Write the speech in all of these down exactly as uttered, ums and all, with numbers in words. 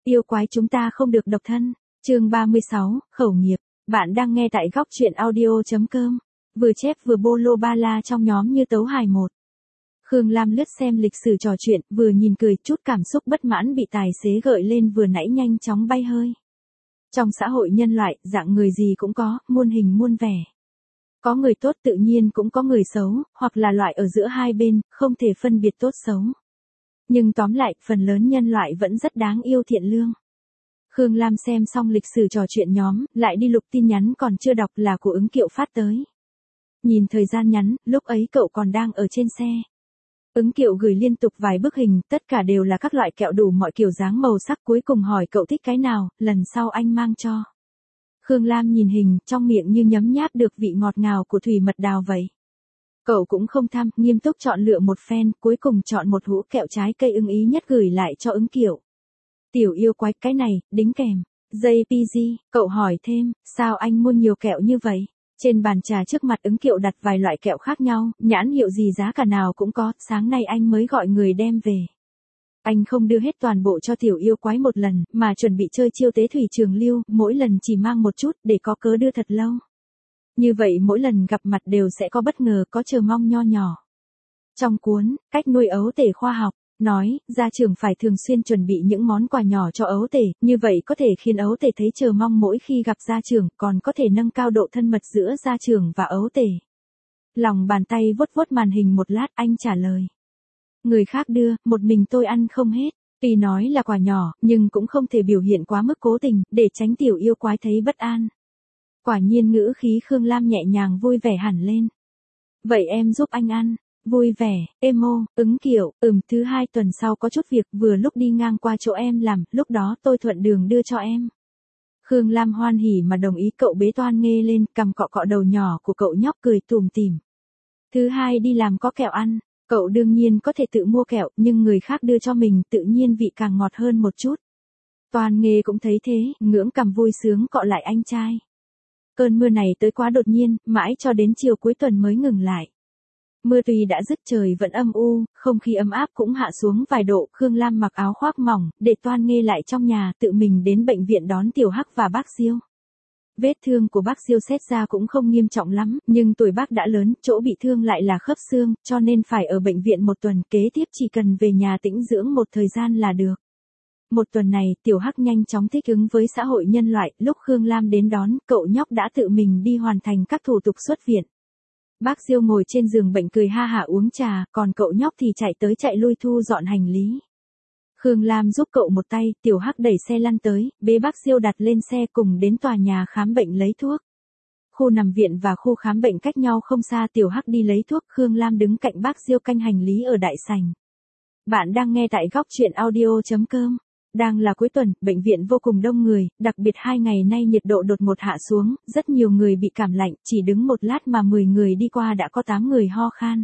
Yêu quái chúng ta không được độc thân. Chương ba mươi sáu, khẩu nghiệp. Bạn đang nghe tại góc truyện audio.com. Vừa chép vừa bô lô ba la trong nhóm như tấu hài một. Khương Lam lướt xem lịch sử trò chuyện, vừa nhìn cười, chút cảm xúc bất mãn bị tài xế gợi lên vừa nãy nhanh chóng bay hơi. Trong xã hội nhân loại, dạng người gì cũng có, muôn hình muôn vẻ. Có người tốt tự nhiên cũng có người xấu, hoặc là loại ở giữa hai bên, không thể phân biệt tốt xấu. Nhưng tóm lại, phần lớn nhân loại vẫn rất đáng yêu thiện lương. Khương Lam xem xong lịch sử trò chuyện nhóm, lại đi lục tin nhắn còn chưa đọc là của Ứng Kiệu phát tới. Nhìn thời gian nhắn, lúc ấy cậu còn đang ở trên xe. Ứng Kiệu gửi liên tục vài bức hình, tất cả đều là các loại kẹo đủ mọi kiểu dáng màu sắc, cuối cùng hỏi cậu thích cái nào, lần sau anh mang cho. Khương Lam nhìn hình, trong miệng như nhấm nháp được vị ngọt ngào của thủy mật đào vậy. Cậu cũng không tham, nghiêm túc chọn lựa một phen, cuối cùng chọn một hũ kẹo trái cây ưng ý nhất gửi lại cho Ứng Kiệu. Tiểu yêu quái, cái này, đính kèm. jê pê giê, cậu hỏi thêm, sao anh mua nhiều kẹo như vậy? Trên bàn trà trước mặt Ứng Kiệu đặt vài loại kẹo khác nhau, nhãn hiệu gì giá cả nào cũng có, sáng nay anh mới gọi người đem về. Anh không đưa hết toàn bộ cho tiểu yêu quái một lần, mà chuẩn bị chơi chiêu tế thủy trường lưu, mỗi lần chỉ mang một chút, để có cớ đưa thật lâu. Như vậy mỗi lần gặp mặt đều sẽ có bất ngờ, có chờ mong nho nhỏ. Trong cuốn, cách nuôi ấu tể khoa học, nói, gia trưởng phải thường xuyên chuẩn bị những món quà nhỏ cho ấu tể, như vậy có thể khiến ấu tể thấy chờ mong mỗi khi gặp gia trưởng, còn có thể nâng cao độ thân mật giữa gia trưởng và ấu tể. Lòng bàn tay vuốt vuốt màn hình một lát, anh trả lời. Người khác đưa, một mình tôi ăn không hết. Tuy nói là quà nhỏ, nhưng cũng không thể biểu hiện quá mức cố tình, để tránh tiểu yêu quái thấy bất an. Quả nhiên ngữ khí Khương Lam nhẹ nhàng vui vẻ hẳn lên. Vậy em giúp anh ăn. Vui vẻ, emo, Ứng Kiệu, ừm, thứ hai tuần sau có chút việc, vừa lúc đi ngang qua chỗ em làm, lúc đó tôi thuận đường đưa cho em. Khương Lam hoan hỉ mà đồng ý, cậu bế toan nghê lên, cầm cọ cọ đầu nhỏ của cậu nhóc cười tủm tỉm. Thứ hai đi làm có kẹo ăn, cậu đương nhiên có thể tự mua kẹo, nhưng người khác đưa cho mình tự nhiên vị càng ngọt hơn một chút. Toan nghê cũng thấy thế, ngưỡng cầm vui sướng cọ lại anh trai. Cơn mưa này tới quá đột nhiên, mãi cho đến chiều cuối tuần mới ngừng lại. Mưa tuy đã dứt trời vẫn âm u, không khí ấm áp cũng hạ xuống vài độ, Khương Lam mặc áo khoác mỏng, để toan nghê lại trong nhà, tự mình đến bệnh viện đón Tiểu Hắc và bác Diêu. Vết thương của bác Diêu xét ra cũng không nghiêm trọng lắm, nhưng tuổi bác đã lớn, chỗ bị thương lại là khớp xương, cho nên phải ở bệnh viện một tuần, kế tiếp chỉ cần về nhà tĩnh dưỡng một thời gian là được. Một tuần này, Tiểu Hắc nhanh chóng thích ứng với xã hội nhân loại, lúc Khương Lam đến đón, cậu nhóc đã tự mình đi hoàn thành các thủ tục xuất viện. Bác Diêu ngồi trên giường bệnh cười ha hả uống trà, còn cậu nhóc thì chạy tới chạy lui thu dọn hành lý. Khương Lam giúp cậu một tay, Tiểu Hắc đẩy xe lăn tới, bế bác Diêu đặt lên xe cùng đến tòa nhà khám bệnh lấy thuốc. Khu nằm viện và khu khám bệnh cách nhau không xa, Tiểu Hắc đi lấy thuốc, Khương Lam đứng cạnh bác Diêu canh hành lý ở đại sảnh. Bạn đang nghe tại góc truyện audio.com. Đang là cuối tuần, bệnh viện vô cùng đông người, đặc biệt hai ngày nay nhiệt độ đột ngột hạ xuống, rất nhiều người bị cảm lạnh, chỉ đứng một lát mà mười người đi qua đã có tám người ho khan.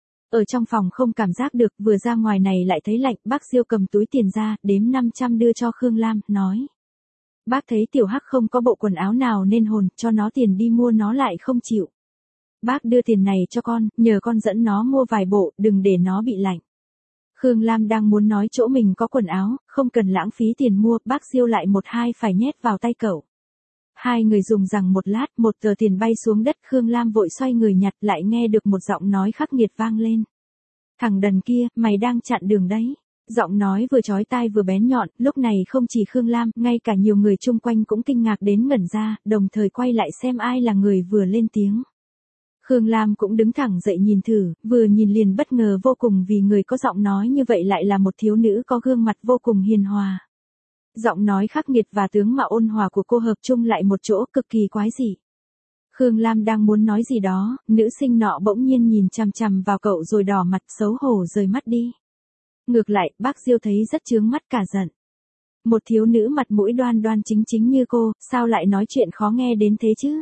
Ở trong phòng không cảm giác được, vừa ra ngoài này lại thấy lạnh, bác Diêu cầm túi tiền ra, đếm năm trăm đưa cho Khương Lam, nói. Bác thấy Tiểu Hắc không có bộ quần áo nào nên hồn, cho nó tiền đi mua nó lại không chịu. Bác đưa tiền này cho con, nhờ con dẫn nó mua vài bộ, đừng để nó bị lạnh. Khương Lam đang muốn nói chỗ mình có quần áo, không cần lãng phí tiền mua, bác Diêu lại một hai phải nhét vào tay cậu. Hai người dùng rằng một lát, một tờ tiền bay xuống đất, Khương Lam vội xoay người nhặt, lại nghe được một giọng nói khắc nghiệt vang lên. Thằng đần kia, mày đang chặn đường đấy. Giọng nói vừa chói tai vừa bén nhọn, lúc này không chỉ Khương Lam, ngay cả nhiều người chung quanh cũng kinh ngạc đến ngẩn ra, đồng thời quay lại xem ai là người vừa lên tiếng. Khương Lam cũng đứng thẳng dậy nhìn thử, vừa nhìn liền bất ngờ vô cùng vì người có giọng nói như vậy lại là một thiếu nữ có gương mặt vô cùng hiền hòa. Giọng nói khắc nghiệt và tướng mạo ôn hòa của cô hợp chung lại một chỗ cực kỳ quái dị. Khương Lam đang muốn nói gì đó, nữ sinh nọ bỗng nhiên nhìn chằm chằm vào cậu rồi đỏ mặt xấu hổ rời mắt đi. Ngược lại, bác Diêu thấy rất chướng mắt cả giận. Một thiếu nữ mặt mũi đoan đoan chính chính như cô, sao lại nói chuyện khó nghe đến thế chứ?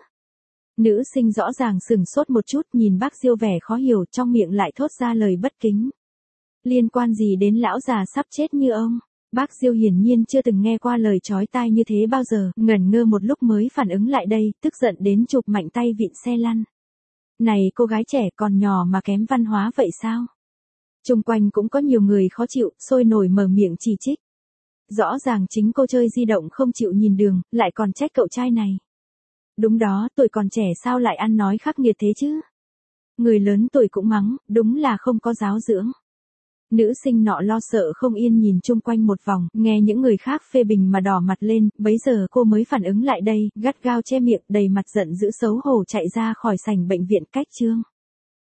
Nữ sinh rõ ràng sừng sốt một chút, nhìn bác Diêu vẻ khó hiểu, trong miệng lại thốt ra lời bất kính. Liên quan gì đến lão già sắp chết như ông? Bác Diêu hiển nhiên chưa từng nghe qua lời chói tai như thế bao giờ, ngẩn ngơ một lúc mới phản ứng lại đây, tức giận đến chụp mạnh tay vịn xe lăn. Này cô gái trẻ còn nhỏ mà kém văn hóa vậy sao? Chung quanh cũng có nhiều người khó chịu, sôi nổi mở miệng chỉ trích. Rõ ràng chính cô chơi di động không chịu nhìn đường, lại còn trách cậu trai này. Đúng đó, tuổi còn trẻ sao lại ăn nói khắc nghiệt thế chứ? Người lớn tuổi cũng mắng, đúng là không có giáo dưỡng. Nữ sinh nọ lo sợ không yên nhìn chung quanh một vòng, nghe những người khác phê bình mà đỏ mặt lên, bấy giờ cô mới phản ứng lại đây, gắt gao che miệng, đầy mặt giận dữ xấu hổ chạy ra khỏi sảnh bệnh viện cách chương.